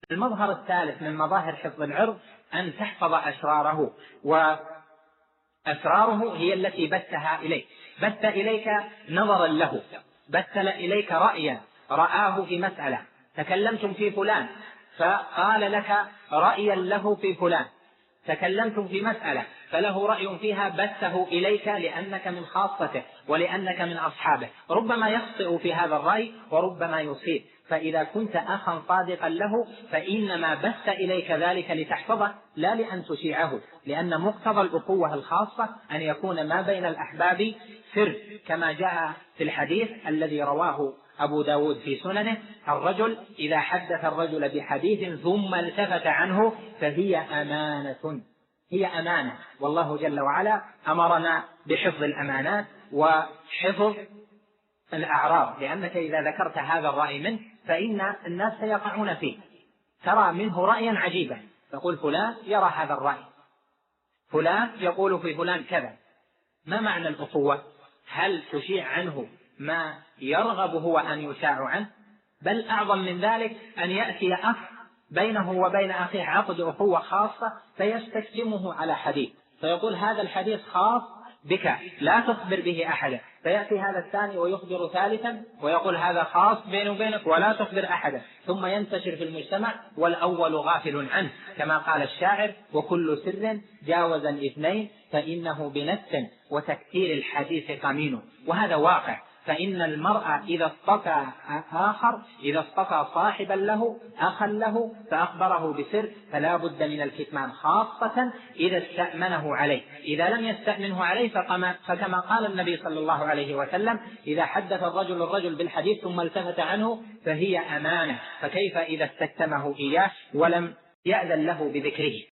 المظهر الثالث من مظاهر حفظ العرض أن تحفظ أسراره، وأسراره هي التي بثها إليك، بث إليك نظرا له، بث إليك رأيا رآه في مسألة، تكلمتم في فلان فقال لك رأيا له في فلان، تكلمتم في مسألة فله رأي فيها، بثه إليك لأنك من خاصته ولأنك من أصحابه، ربما يخطئ في هذا الرأي وربما يصيب، فإذا كنت أخا صادقا له فإنما بث إليك ذلك لتحفظه لا لأن تشيعه، لأن مقتضى الأخوة الخاصة أن يكون ما بين الأحباب سر، كما جاء في الحديث الذي رواه أبو داود في سننه: الرجل إذا حدث الرجل بحديث ثم التفت عنه فهي أمانة، هي أمانة، والله جل وعلا أمرنا بحفظ الأمانات وحفظ الأعراض، لأنك إذا ذكرت هذا الرأي منه فإن الناس سيقعون فيه، ترى منه رأيا عجيبا تقول فلان يرى هذا الرأي، فلان يقول في فلان كذا، ما معنى الأخوة؟ هل تشيع عنه ما يرغب هو أن يشاع عنه؟ بل أعظم من ذلك أن يأتي أخ بينه وبين أخيه عقد أخوة خاصة فيستكلمه على حديث، فيقول هذا الحديث خاص بك لا تخبر به أحدا، فيأتي هذا الثاني ويخبر ثالثا ويقول هذا خاص بينه وبينك ولا تخبر أحدا، ثم ينتشر في المجتمع والأول غافل عنه، كما قال الشاعر: وكل سر جاوز الاثنين فإنه بنفس وتكثير الحديث قمين. وهذا واقع، فإن المرء إذا اصطفى آخر، إذا اصطفى صاحبا له أخا له فأخبره بسر فلا بد من الكتمان، خاصة إذا استأمنه عليه، إذا لم يستأمنه عليه فكما قال النبي صلى الله عليه وسلم: إذا حدث الرجل بالحديث ثم التفت عنه فهي أمانة، فكيف إذا استكتمه إياه ولم يأذن له بذكره؟